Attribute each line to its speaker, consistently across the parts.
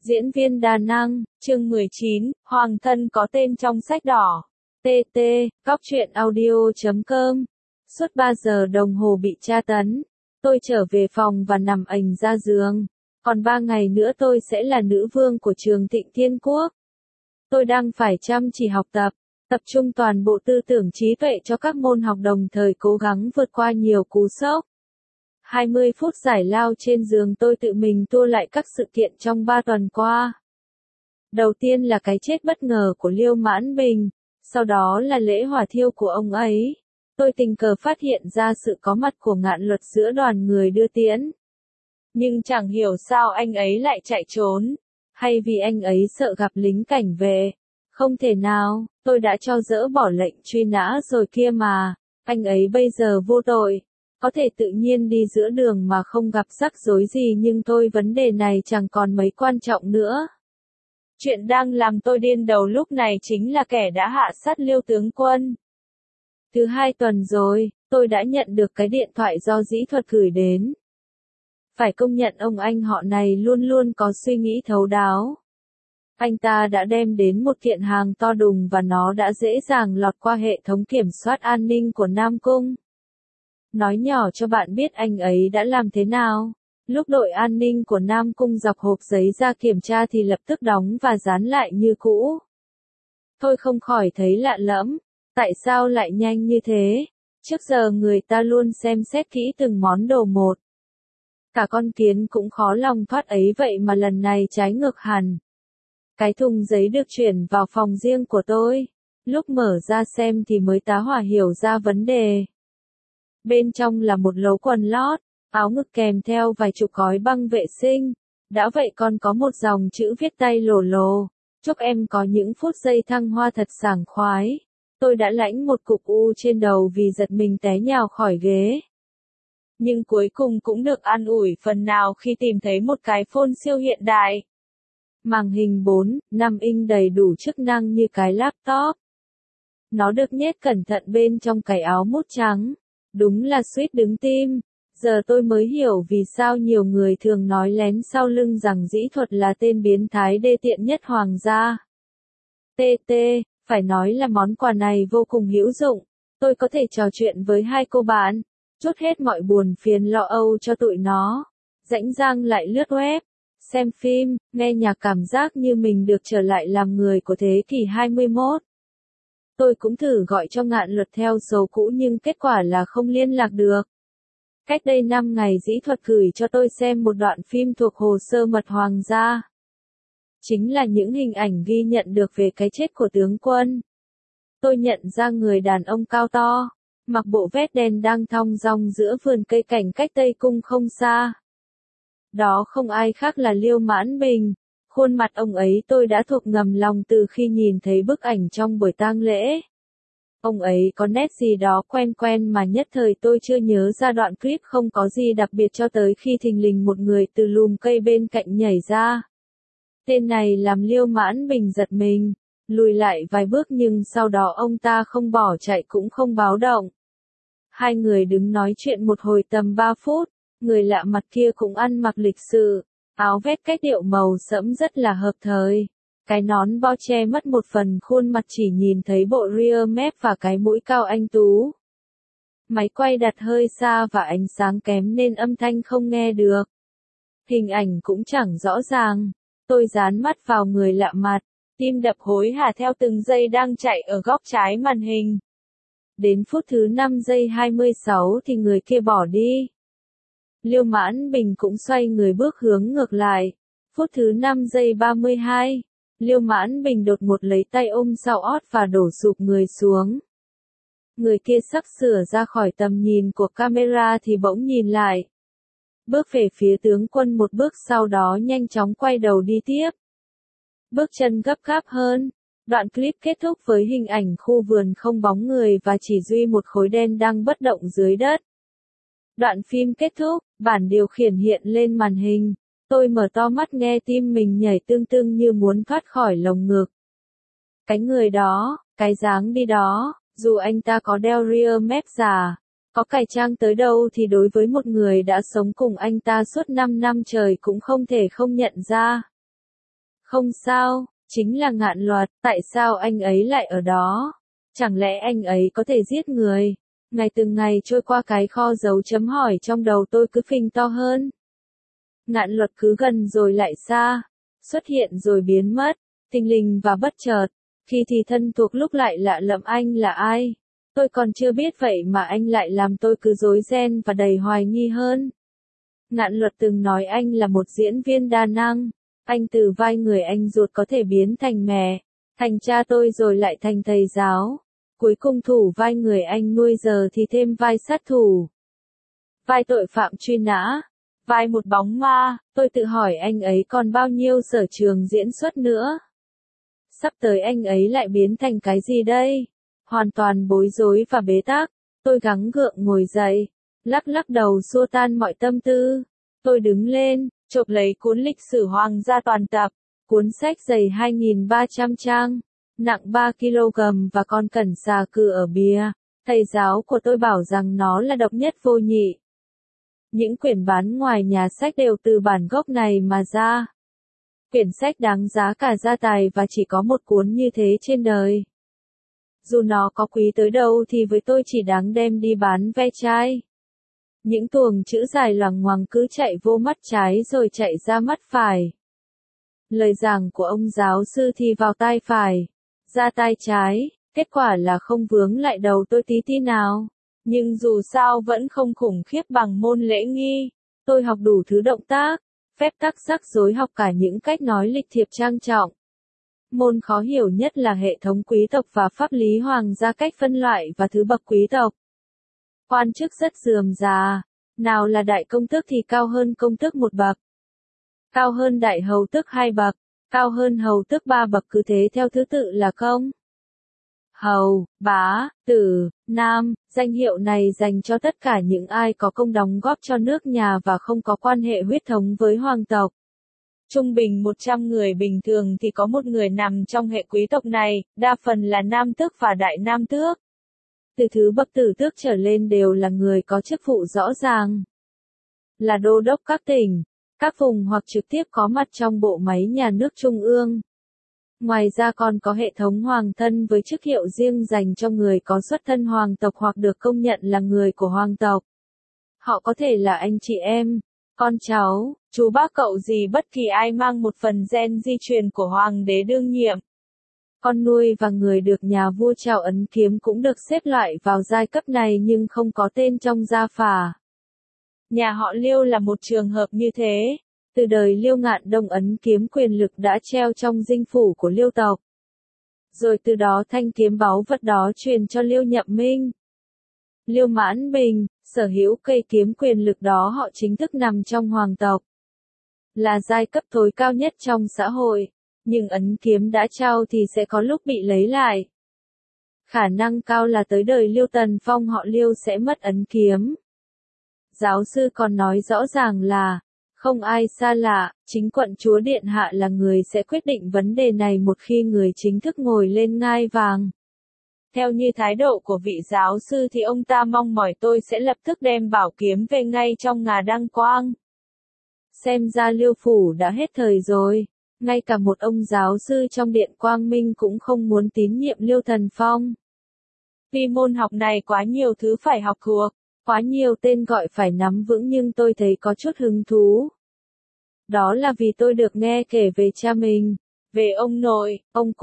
Speaker 1: Diễn viên đa năng, chương 19, Hoàng thân có tên trong sách đỏ. TT, cóc.audio.com. Suốt 3 giờ đồng hồ bị tra tấn. Tôi trở về phòng và nằm ềnh ra giường. Còn 3 ngày nữa tôi sẽ là nữ vương của trường Thịnh Thiên Quốc. Tôi đang phải chăm chỉ học tập trung toàn bộ tư tưởng trí tuệ cho các môn học, đồng thời cố gắng vượt qua nhiều cú sốc. 20 phút giải lao trên giường, tôi tự mình tua lại các sự kiện trong 3 tuần qua. Đầu tiên là cái chết bất ngờ của Liêu Mãn Bình, sau đó là lễ hỏa thiêu của ông ấy. Tôi tình cờ phát hiện ra sự có mặt của Ngạn Luật giữa đoàn người đưa tiễn. Nhưng chẳng hiểu sao anh ấy lại chạy trốn, hay vì anh ấy sợ gặp lính cảnh vệ. Không thể nào, tôi đã cho dỡ bỏ lệnh truy nã rồi kia mà, anh ấy bây giờ vô tội. Có thể tự nhiên đi giữa đường mà không gặp rắc rối gì, nhưng vấn đề này chẳng còn mấy quan trọng nữa. Chuyện đang làm tôi điên đầu lúc này chính là kẻ đã hạ sát Liêu tướng quân. Thứ 2 tuần rồi, tôi đã nhận được cái điện thoại do Dĩ Thuật gửi đến. Phải công nhận ông anh họ này luôn luôn có suy nghĩ thấu đáo. Anh ta đã đem đến một kiện hàng to đùng và nó đã dễ dàng lọt qua hệ thống kiểm soát an ninh của Nam Cung. Nói nhỏ cho bạn biết anh ấy đã làm thế nào. Lúc đội an ninh của Nam Cung dọc hộp giấy ra kiểm tra thì lập tức đóng và dán lại như cũ. Tôi không khỏi thấy lạ lẫm. Tại sao lại nhanh như thế? Trước giờ người ta luôn xem xét kỹ từng món đồ một. Cả con kiến cũng khó lòng thoát ấy, vậy mà lần này trái ngược hẳn. Cái thùng giấy được chuyển vào phòng riêng của tôi. Lúc mở ra xem thì mới tá hỏa hiểu ra vấn đề. Bên trong là một lấu quần lót, áo ngực kèm theo vài chục gói băng vệ sinh. Đã vậy còn có một dòng chữ viết tay lồ lồ. Chúc em có những phút giây thăng hoa thật sảng khoái. Tôi đã lãnh một cục u trên đầu vì giật mình té nhào khỏi ghế. Nhưng cuối cùng cũng được an ủi phần nào khi tìm thấy một cái phone siêu hiện đại. Màn hình 4/5 inch đầy đủ chức năng như cái laptop. Nó được nhét cẩn thận bên trong cái áo mút trắng. Đúng là suýt đứng tim. Giờ tôi mới hiểu vì sao nhiều người thường nói lén sau lưng rằng Dĩ Thuật là tên biến thái đê tiện nhất hoàng gia. TT, phải nói là món quà này vô cùng hữu dụng. Tôi có thể trò chuyện với 2 cô bạn, trút hết mọi buồn phiền lo âu cho tụi nó. Rảnh rang lại lướt web, xem phim, nghe nhạc, cảm giác như mình được trở lại làm người của thế kỷ 21. Tôi cũng thử gọi cho Ngạn Luật theo số cũ nhưng kết quả là không liên lạc được. Cách đây 5 ngày Dĩ Thuật gửi cho tôi xem một đoạn phim thuộc hồ sơ mật hoàng gia. Chính là những hình ảnh ghi nhận được về cái chết của tướng quân. Tôi nhận ra người đàn ông cao to, mặc bộ vest đen đang thong dong giữa vườn cây cảnh cách Tây Cung không xa. Đó không ai khác là Liêu Mãn Bình. Khuôn mặt ông ấy tôi đã thuộc ngầm lòng từ khi nhìn thấy bức ảnh trong buổi tang lễ. Ông ấy có nét gì đó quen quen mà nhất thời tôi chưa nhớ ra. Đoạn clip không có gì đặc biệt cho tới khi thình lình một người từ lùm cây bên cạnh nhảy ra. Tên này làm Liêu Mãn Bình giật mình, lùi lại vài bước nhưng sau đó ông ta không bỏ chạy cũng không báo động. Hai người đứng nói chuyện một hồi tầm 3 phút, người lạ mặt kia cũng ăn mặc lịch sự, áo vest cách điệu màu sẫm rất là hợp thời. Cái nón bo che mất một phần khuôn mặt, chỉ nhìn thấy bộ rear mép và cái mũi cao anh tú. Máy quay đặt hơi xa và ánh sáng kém nên âm thanh không nghe được. Hình ảnh cũng chẳng rõ ràng. Tôi dán mắt vào người lạ mặt, tim đập hối hả theo từng giây đang chạy ở góc trái màn hình. Đến phút thứ 5 giây 26 thì người kia bỏ đi. Liêu Mãn Bình cũng xoay người bước hướng ngược lại. Phút thứ 5 giây 32, Liêu Mãn Bình đột ngột lấy tay ôm sau ót và đổ sụp người xuống. Người kia sắp sửa ra khỏi tầm nhìn của camera thì bỗng nhìn lại. Bước về phía tướng quân một bước, sau đó nhanh chóng quay đầu đi tiếp. Bước chân gấp gáp hơn. Đoạn clip kết thúc với hình ảnh khu vườn không bóng người và chỉ duy một khối đen đang bất động dưới đất. Đoạn phim kết thúc, bản điều khiển hiện lên màn hình. Tôi mở to mắt nghe tim mình nhảy tưng tưng như muốn thoát khỏi lồng ngực. Cái người đó, cái dáng đi đó, dù anh ta có đeo rear mép già, có cải trang tới đâu thì đối với một người đã sống cùng anh ta suốt 5 năm trời cũng không thể không nhận ra. Không sao, chính là Ngạn Luật, tại sao anh ấy lại ở đó? Chẳng lẽ anh ấy có thể giết người? Ngày từng ngày trôi qua cái kho dấu chấm hỏi trong đầu tôi cứ phình to hơn. Ngạn Luật cứ gần rồi lại xa, xuất hiện rồi biến mất, thình lình và bất chợt, khi thì thân thuộc lúc lại lạ lẫm. Anh là ai? Tôi còn chưa biết vậy mà anh lại làm tôi cứ rối ren và đầy hoài nghi hơn. Ngạn Luật từng nói anh là một diễn viên đa năng, anh từ vai người anh ruột có thể biến thành mẹ, thành cha tôi rồi lại thành thầy giáo. Cuối cùng thủ vai người anh nuôi giờ thì thêm vai sát thủ, vai tội phạm truy nã, vai một bóng ma. Tôi tự hỏi anh ấy còn bao nhiêu sở trường diễn xuất nữa. Sắp tới anh ấy lại biến thành cái gì đây? Hoàn toàn bối rối và bế tắc. Tôi gắng gượng ngồi dậy, lắc lắc đầu xua tan mọi tâm tư. Tôi đứng lên, chộp lấy cuốn lịch sử Hoàng gia toàn tập, cuốn sách dày 2.300 trang, nặng 3 kg và còn cẩn xà cừ ở bìa. Thầy giáo của tôi bảo rằng nó là độc nhất vô nhị. Những quyển bán ngoài nhà sách đều từ bản gốc này mà ra. Quyển sách đáng giá cả gia tài và chỉ có một cuốn như thế trên đời. Dù nó có quý tới đâu thì với tôi chỉ đáng đem đi bán ve chai. Những tuồng chữ dài loằng ngoằng cứ chạy vô mắt trái rồi chạy ra mắt phải. Lời giảng của ông giáo sư thì vào tai phải, ra tai trái, kết quả là không vướng lại đầu tôi tí tí nào. Nhưng dù sao vẫn không khủng khiếp bằng môn lễ nghi. Tôi học đủ thứ động tác, phép tắc rắc rối, học cả những cách nói lịch thiệp trang trọng. Môn khó hiểu nhất là hệ thống quý tộc và pháp lý hoàng gia, cách phân loại và thứ bậc quý tộc. Quan chức rất rườm rà, nào là đại công tước thì cao hơn công tước một bậc, cao hơn đại hầu tước 2 bậc, cao hơn hầu tước 3 bậc, cứ thế theo thứ tự là công, hầu, bá, tử, nam. Danh hiệu này dành cho tất cả những ai có công đóng góp cho nước nhà và không có quan hệ huyết thống với hoàng tộc. Trung bình 100 người bình thường thì có một người nằm trong hệ quý tộc này, đa phần là nam tước và đại nam tước. Từ thứ bậc tử tước trở lên đều là người có chức vụ rõ ràng, là đô đốc các tỉnh, các vùng hoặc trực tiếp có mặt trong bộ máy nhà nước trung ương. Ngoài ra còn có hệ thống hoàng thân với chức hiệu riêng dành cho người có xuất thân hoàng tộc hoặc được công nhận là người của hoàng tộc. Họ có thể là anh chị em, con cháu, chú bác cậu gì, bất kỳ ai mang một phần gen di truyền của hoàng đế đương nhiệm. Con nuôi và người được nhà vua trao ấn kiếm cũng được xếp loại vào giai cấp này nhưng không có tên trong gia phả. Nhà họ Liêu là một trường hợp như thế. Từ đời Liêu Ngạn Đông, ấn kiếm quyền lực đã treo trong dinh phủ của Liêu tộc. Rồi từ đó thanh kiếm báu vật đó truyền cho Liêu Nhậm Minh, Liêu Mãn Bình, sở hữu cây kiếm quyền lực đó họ chính thức nằm trong hoàng tộc, là giai cấp tối cao nhất trong xã hội. Nhưng ấn kiếm đã trao thì sẽ có lúc bị lấy lại. Khả năng cao là tới đời Liêu Tần Phong họ Liêu sẽ mất ấn kiếm. Giáo sư còn nói rõ ràng là, không ai xa lạ, chính quận chúa điện hạ là người sẽ quyết định vấn đề này một khi người chính thức ngồi lên ngai vàng. Theo như thái độ của vị giáo sư thì ông ta mong mỏi tôi sẽ lập tức đem bảo kiếm về ngay trong ngà đăng quang. Xem ra Liêu phủ đã hết thời rồi. Ngay cả một ông giáo sư trong Điện Quang Minh cũng không muốn tín nhiệm Liêu Thần Phong. Vì môn học này quá nhiều thứ phải học thuộc, quá nhiều tên gọi phải nắm vững, nhưng tôi thấy có chút hứng thú. Đó là vì tôi được nghe kể về cha mình, về ông nội,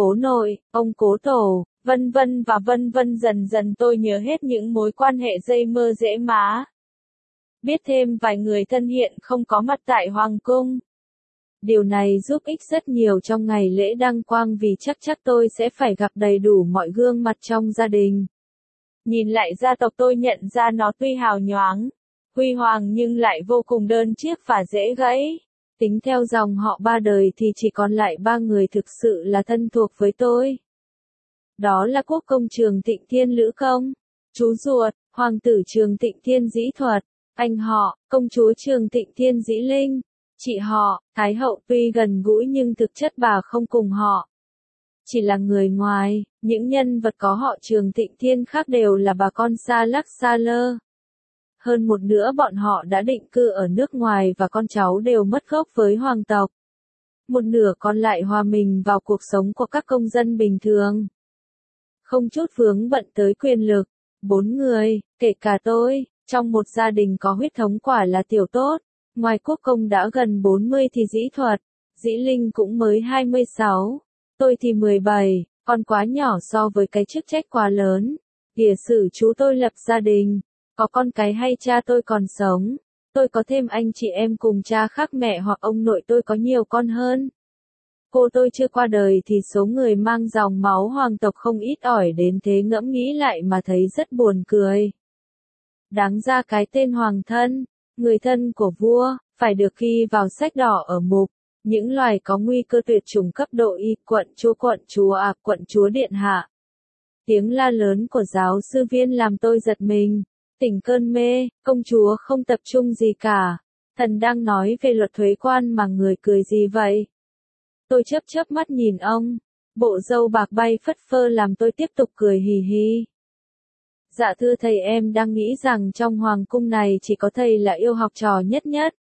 Speaker 1: ông cố tổ, vân vân và vân vân. Dần dần tôi nhớ hết những mối quan hệ dây mơ rễ má. Biết thêm vài người thân hiện không có mặt tại Hoàng cung. Điều này giúp ích rất nhiều trong ngày lễ đăng quang vì chắc tôi sẽ phải gặp đầy đủ mọi gương mặt trong gia đình. Nhìn lại gia tộc tôi nhận ra nó tuy hào nhoáng, huy hoàng nhưng lại vô cùng đơn chiếc và dễ gãy. Tính theo dòng họ 3 đời thì chỉ còn lại 3 người thực sự là thân thuộc với tôi. Đó là quốc công Trường Tịnh Thiên Lữ Công, chú ruột, hoàng tử Trường Tịnh Thiên Dĩ Thuật, anh họ, công chúa Trường Tịnh Thiên Dĩ Linh. Chị họ, Thái hậu tuy gần gũi nhưng thực chất bà không cùng họ. Chỉ là người ngoài, những nhân vật có họ Trường Tịnh Thiên khác đều là bà con xa lắc xa lơ. Hơn một nữa bọn họ đã định cư ở nước ngoài và con cháu đều mất gốc với hoàng tộc. một nửa còn lại hòa mình vào cuộc sống của các công dân bình thường. Không chút vướng bận tới quyền lực. 4 người, kể cả tôi, trong một gia đình có huyết thống quả là tiểu tốt. Ngoài quốc công đã gần 40 thì Dĩ Thuật, Dĩ Linh cũng mới 26. Tôi thì 17, còn quá nhỏ so với cái chức trách quá lớn. Địa sử chú tôi lập gia đình, có con cái hay cha tôi còn sống. Tôi có thêm anh chị em cùng cha khác mẹ hoặc ông nội tôi có nhiều con hơn. Cô tôi chưa qua đời thì số người mang dòng máu hoàng tộc không ít ỏi đến thế, ngẫm nghĩ lại mà thấy rất buồn cười. Đáng ra cái tên hoàng thân, người thân của vua, phải được ghi vào sách đỏ ở mục những loài có nguy cơ tuyệt chủng cấp độ Y, quận chúa điện hạ. Tiếng la lớn của giáo sư Viên làm tôi giật mình, tỉnh cơn mê. Công chúa không tập trung gì cả. Thần đang nói về luật thuế quan mà người cười gì vậy? Tôi chớp mắt nhìn ông, bộ râu bạc bay phất phơ làm tôi tiếp tục cười hì hì. Dạ thưa thầy, em đang nghĩ rằng trong hoàng cung này chỉ có thầy là yêu học trò nhất.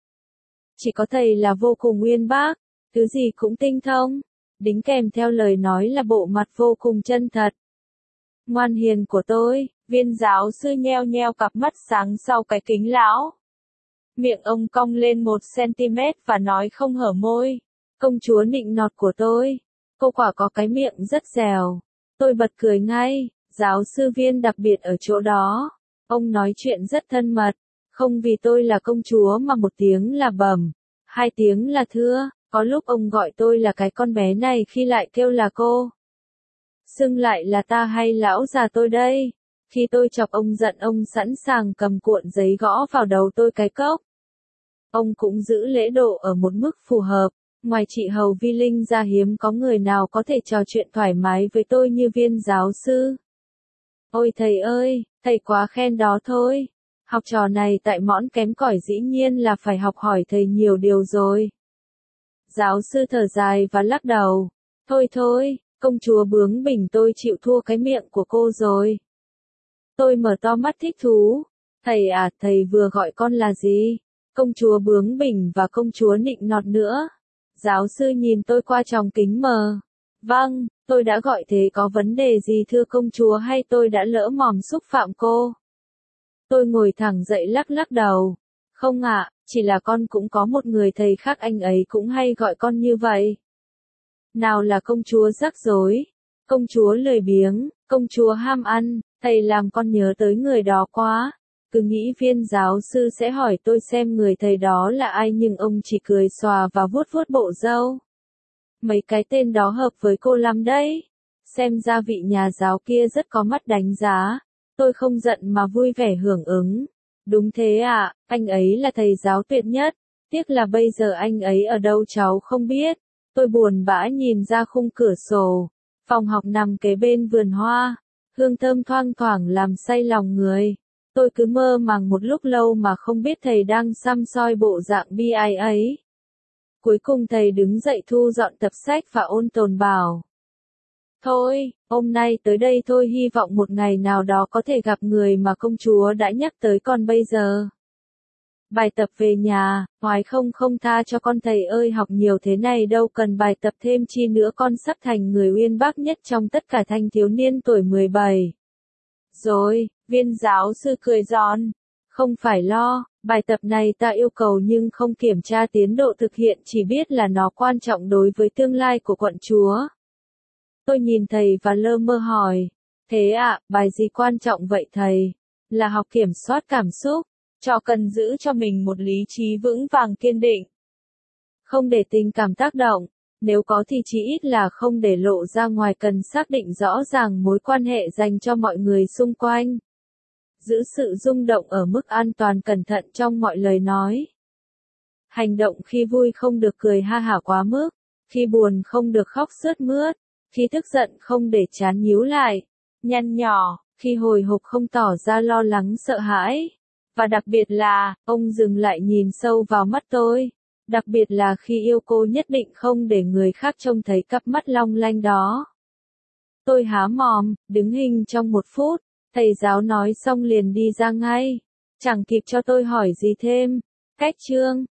Speaker 1: Chỉ có thầy là vô cùng uyên bác, thứ gì cũng tinh thông, đính kèm theo lời nói là bộ mặt vô cùng chân thật. Ngoan hiền của tôi, Viên giáo sư nheo nheo cặp mắt sáng sau cái kính lão. Miệng ông cong lên 1 cm và nói không hở môi. Công chúa nịnh nọt của tôi, cô quả có cái miệng rất dẻo. Tôi bật cười ngay. Giáo sư Viên đặc biệt ở chỗ đó, ông nói chuyện rất thân mật, không vì tôi là công chúa mà 1 tiếng là bẩm, 2 tiếng là thưa, có lúc ông gọi tôi là cái con bé này khi lại kêu là cô. Xưng lại là ta hay lão già tôi đây. Khi tôi chọc ông giận, ông sẵn sàng cầm cuộn giấy gõ vào đầu tôi cái cốc. Ông cũng giữ lễ độ ở một mức phù hợp. Ngoài chị Hầu Vi Linh ra hiếm có người nào có thể trò chuyện thoải mái với tôi như Viên giáo sư. Ôi thầy ơi, thầy quá khen đó thôi. Học trò này tại mõn kém cỏi dĩ nhiên là phải học hỏi thầy nhiều điều rồi. Giáo sư thở dài và lắc đầu. Thôi, công chúa bướng bỉnh, tôi chịu thua cái miệng của cô rồi. Tôi mở to mắt thích thú. Thầy à, thầy vừa gọi con là gì? Công chúa bướng bỉnh và công chúa nịnh nọt nữa. Giáo sư nhìn tôi qua tròng kính mờ. Vâng, tôi đã gọi thế có vấn đề gì thưa công chúa, hay tôi đã lỡ mồm xúc phạm cô? Tôi ngồi thẳng dậy lắc đầu. Không ạ, chỉ là con cũng có một người thầy khác, anh ấy cũng hay gọi con như vậy. Nào là công chúa rắc rối, công chúa lười biếng, công chúa ham ăn, thầy làm con nhớ tới người đó quá. Cứ nghĩ Viên giáo sư sẽ hỏi tôi xem người thầy đó là ai, nhưng ông chỉ cười xòa và vuốt bộ râu. Mấy cái tên đó hợp với cô lắm đấy. Xem ra vị nhà giáo kia rất có mắt đánh giá. Tôi không giận mà vui vẻ hưởng ứng. Đúng thế ạ, anh ấy là thầy giáo tuyệt nhất. Tiếc là bây giờ anh ấy ở đâu cháu không biết. Tôi buồn bã nhìn ra khung cửa sổ. Phòng học nằm kế bên vườn hoa. Hương thơm thoang thoảng làm say lòng người. Tôi cứ mơ màng một lúc lâu mà không biết thầy đang săm soi bộ dạng bi ai ấy. Cuối cùng thầy đứng dậy thu dọn tập sách và ôn tồn bảo. Thôi, hôm nay tới đây thôi, hy vọng một ngày nào đó có thể gặp người mà công chúa đã nhắc tới, còn bây giờ. Bài tập về nhà, hoài không tha cho con thầy ơi, học nhiều thế này đâu cần bài tập thêm chi nữa, con sắp thành người uyên bác nhất trong tất cả thanh thiếu niên tuổi 17. Rồi, Viên giáo sư cười giòn. Không phải lo, bài tập này ta yêu cầu nhưng không kiểm tra tiến độ thực hiện, chỉ biết là nó quan trọng đối với tương lai của quận chúa. Tôi nhìn thầy và lơ mơ hỏi. Thế ạ, bài gì quan trọng vậy thầy? Là học kiểm soát cảm xúc. Trò cần giữ cho mình một lý trí vững vàng kiên định. Không để tình cảm tác động. Nếu có thì chỉ ít là không để lộ ra ngoài, cần xác định rõ ràng mối quan hệ dành cho mọi người xung quanh. Giữ sự rung động ở mức an toàn, cẩn thận trong mọi lời nói. Hành động khi vui không được cười ha hả quá mức, khi buồn không được khóc sướt mướt, khi tức giận không để trán nhíu lại, nhăn nhỏ, khi hồi hộp không tỏ ra lo lắng sợ hãi. Và đặc biệt là, ông dừng lại nhìn sâu vào mắt tôi. Đặc biệt là khi yêu cô nhất định không để người khác trông thấy cặp mắt long lanh đó. Tôi há mồm, đứng hình trong 1 phút, thầy giáo nói xong liền đi ra ngay. Chẳng kịp cho tôi hỏi gì thêm. Cách chương